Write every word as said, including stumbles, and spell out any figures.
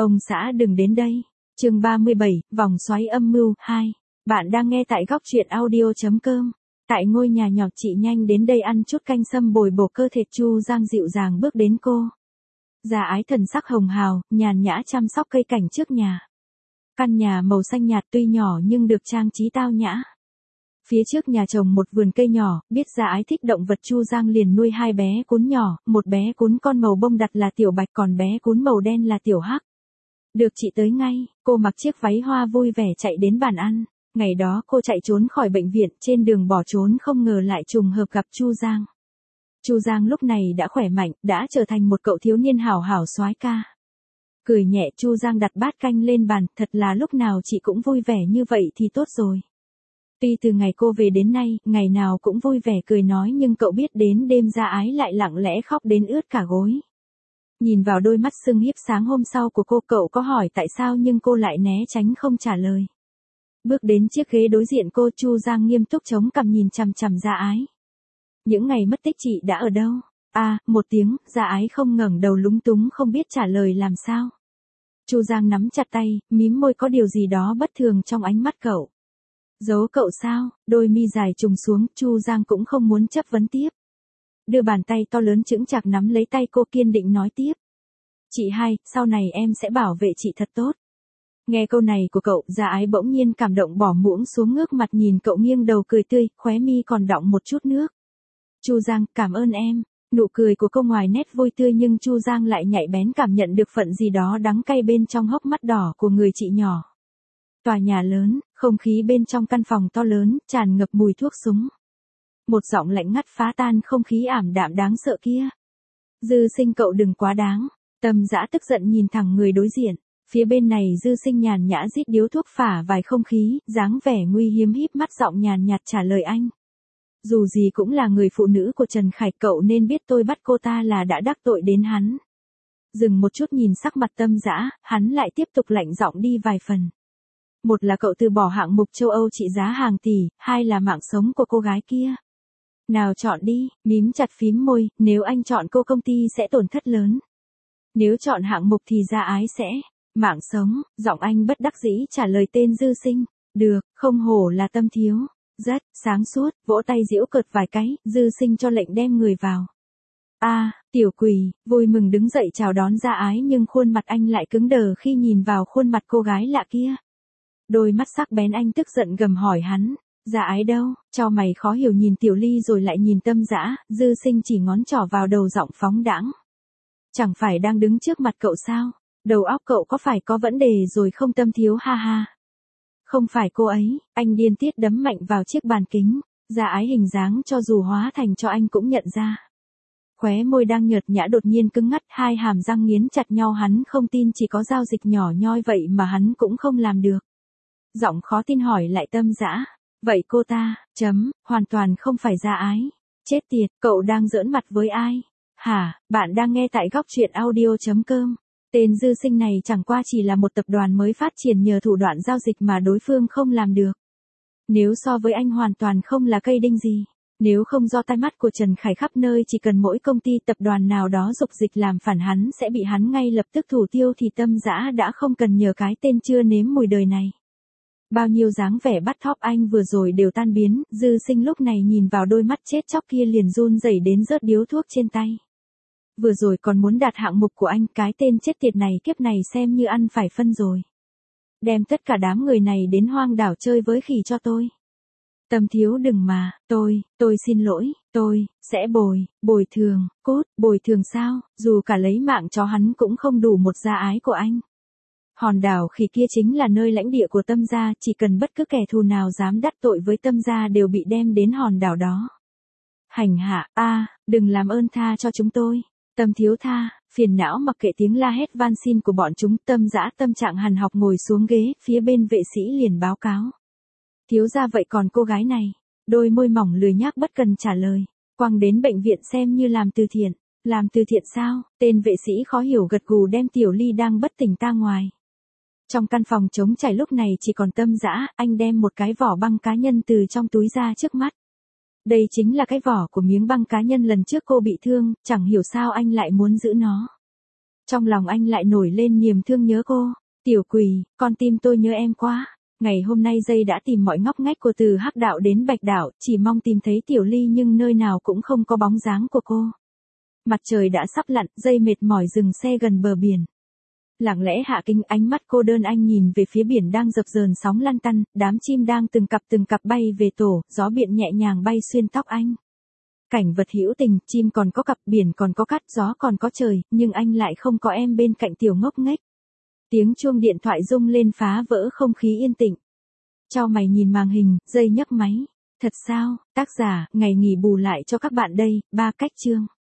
Ông xã đừng đến đây. Chương ba mươi bảy, vòng xoáy âm mưu hai. Bạn đang nghe tại góc truyện audio.com. Tại ngôi nhà nhỏ, chị nhanh đến đây ăn chút canh sâm bồi bổ cơ thể. Chu Giang dịu dàng bước đến cô. Gia Ái thần sắc hồng hào, nhàn nhã chăm sóc cây cảnh trước nhà. Căn nhà màu xanh nhạt tuy nhỏ nhưng được trang trí tao nhã. Phía trước nhà trồng một vườn cây nhỏ, biết Gia Ái thích động vật, Chu Giang liền nuôi hai bé cún nhỏ, một bé cún con màu bông đặt là Tiểu Bạch, còn bé cún màu đen là Tiểu Hắc. Được chị tới ngay, cô mặc chiếc váy hoa vui vẻ chạy đến bàn ăn. Ngày đó cô chạy trốn khỏi bệnh viện, trên đường bỏ trốn không ngờ lại trùng hợp gặp Chu Giang. Chu Giang lúc này đã khỏe mạnh, đã trở thành một cậu thiếu niên hảo hảo soái ca. Cười nhẹ, Chu Giang đặt bát canh lên bàn, thật là lúc nào chị cũng vui vẻ như vậy thì tốt rồi. Tuy từ ngày cô về đến nay, ngày nào cũng vui vẻ cười nói, nhưng cậu biết đến đêm Gia Ái lại lặng lẽ khóc đến ướt cả gối. Nhìn vào đôi mắt sưng híp sáng hôm sau của cô, cậu có hỏi tại sao nhưng cô lại né tránh không trả lời. Bước đến chiếc ghế đối diện cô, Chu Giang nghiêm túc chống cằm nhìn chằm chằm Gia Ái. Những ngày mất tích chị đã ở đâu? À, một tiếng, Gia Ái không ngẩng đầu, lúng túng không biết trả lời làm sao. Chu Giang nắm chặt tay, mím môi, có điều gì đó bất thường trong ánh mắt cậu. Giấu cậu sao? Đôi mi dài trùng xuống, Chu Giang cũng không muốn chấp vấn tiếp. Đưa bàn tay to lớn chững chạc nắm lấy tay cô, kiên định nói tiếp. Chị hai, sau này em sẽ bảo vệ chị thật tốt. Nghe câu này của cậu, Gia Ái bỗng nhiên cảm động, bỏ muỗng xuống ngước mặt nhìn cậu nghiêng đầu cười tươi, khóe mi còn đọng một chút nước. Chu Giang, cảm ơn em. Nụ cười của cô ngoài nét vui tươi nhưng Chu Giang lại nhạy bén cảm nhận được phận gì đó đắng cay bên trong hốc mắt đỏ của người chị nhỏ. Tòa nhà lớn, không khí bên trong căn phòng to lớn, tràn ngập mùi thuốc súng. Một giọng lạnh ngắt phá tan không khí ảm đạm đáng sợ kia. Dư Sinh, cậu đừng quá đáng. Tâm Dã tức giận nhìn thẳng người đối diện. Phía bên này Dư Sinh nhàn nhã rít điếu thuốc phả vài không khí, dáng vẻ nguy hiếm, híp mắt giọng nhàn nhạt trả lời anh. Dù gì cũng là người phụ nữ của Trần Khải, cậu nên biết tôi bắt cô ta là đã đắc tội đến hắn. Dừng một chút nhìn sắc mặt Tâm Dã, hắn lại tiếp tục lạnh giọng đi vài phần. Một là cậu từ bỏ hạng mục châu Âu trị giá hàng tỷ, hai là mạng sống của cô gái kia. Nào chọn đi, mím chặt phím môi, nếu anh chọn cô công ty sẽ tổn thất lớn. Nếu chọn hạng mục thì Gia Ái sẽ, mạng sống, giọng anh bất đắc dĩ trả lời tên Dư Sinh. Được, không hổ là Tâm thiếu. Rất, sáng suốt, vỗ tay giễu cợt vài cái, Dư Sinh cho lệnh đem người vào. A, à, Tiểu Quỳ, vui mừng đứng dậy chào đón Gia Ái nhưng khuôn mặt anh lại cứng đờ khi nhìn vào khuôn mặt cô gái lạ kia. Đôi mắt sắc bén anh tức giận gầm hỏi hắn, Gia Ái đâu? Cho mày khó hiểu nhìn Tiểu Ly rồi lại nhìn Tâm Dã, Dư Sinh chỉ ngón trỏ vào đầu giọng phóng đãng. Chẳng phải đang đứng trước mặt cậu sao? Đầu óc cậu có phải có vấn đề rồi không Tâm thiếu, ha ha. Không phải cô ấy, anh điên tiết đấm mạnh vào chiếc bàn kính. Gia Ái hình dáng cho dù hóa thành cho anh cũng nhận ra. Khóe môi đang nhợt nhã đột nhiên cứng ngắt, hai hàm răng nghiến chặt nhau, hắn không tin chỉ có giao dịch nhỏ nhoi vậy mà hắn cũng không làm được. Giọng khó tin hỏi lại Tâm Dã, vậy cô ta, chấm, hoàn toàn không phải Gia Ái. Chết tiệt, cậu đang giỡn mặt với ai? Hả, bạn đang nghe tại góc truyện audio.com. Tên Dư Sinh này chẳng qua chỉ là một tập đoàn mới phát triển nhờ thủ đoạn giao dịch mà đối phương không làm được. Nếu so với anh hoàn toàn không là cây đinh gì. Nếu không do tai mắt của Trần Khải khắp nơi, chỉ cần mỗi công ty tập đoàn nào đó dục dịch làm phản hắn sẽ bị hắn ngay lập tức thủ tiêu thì Tâm Dã đã không cần nhờ cái tên chưa nếm mùi đời này. Bao nhiêu dáng vẻ bắt thóp anh vừa rồi đều tan biến, Dư Sinh lúc này nhìn vào đôi mắt chết chóc kia liền run rẩy đến rớt điếu thuốc trên tay. Vừa rồi còn muốn đạt hạng mục của anh, cái tên chết tiệt này kiếp này xem như ăn phải phân rồi. Đem tất cả đám người này đến hoang đảo chơi với khỉ cho tôi. Tâm thiếu đừng mà, tôi, tôi xin lỗi, tôi, sẽ bồi, bồi thường, cốt, bồi thường sao, dù cả lấy mạng chó hắn cũng không đủ một Gia Ái của anh. Hòn đảo khỉ kia chính là nơi lãnh địa của Tâm gia, chỉ cần bất cứ kẻ thù nào dám đắc tội với Tâm gia đều bị đem đến hòn đảo đó. Hành hạ, a, à, đừng làm ơn tha cho chúng tôi. Tâm thiếu tha, phiền não mặc kệ tiếng la hét van xin của bọn chúng. Tâm Dã tâm trạng hằn học ngồi xuống ghế, phía bên vệ sĩ liền báo cáo. Thiếu gia, vậy còn cô gái này? Đôi môi mỏng lười nhác bất cần trả lời. Quăng đến bệnh viện xem như làm từ thiện. Làm từ thiện sao? Tên vệ sĩ khó hiểu gật gù đem Tiểu Ly đang bất tỉnh ta ngoài. Trong căn phòng trống trải lúc này chỉ còn Tâm Dã, anh đem một cái vỏ băng cá nhân từ trong túi ra trước mắt. Đây chính là cái vỏ của miếng băng cá nhân lần trước cô bị thương, chẳng hiểu sao anh lại muốn giữ nó. Trong lòng anh lại nổi lên niềm thương nhớ cô. Tiểu Quỳ, con tim tôi nhớ em quá. Ngày hôm nay dây đã tìm mọi ngóc ngách của từ Hắc Đạo đến Bạch Đạo, chỉ mong tìm thấy Tiểu Ly nhưng nơi nào cũng không có bóng dáng của cô. Mặt trời đã sắp lặn, dây mệt mỏi dừng xe gần bờ biển. Lặng lẽ hạ kính, ánh mắt cô đơn anh nhìn về phía biển đang dập dờn sóng lăn tăn, đám chim đang từng cặp từng cặp bay về tổ, gió biển nhẹ nhàng bay xuyên tóc anh. Cảnh vật hữu tình, chim còn có cặp, biển còn có cát, gió còn có trời, nhưng anh lại không có em bên cạnh tiểu ngốc nghếch. Tiếng chuông điện thoại rung lên phá vỡ không khí yên tĩnh. Chau mày nhìn màn hình, dây nhấc máy. Thật sao, tác giả, ngày nghỉ bù lại cho các bạn đây, ba cách chương.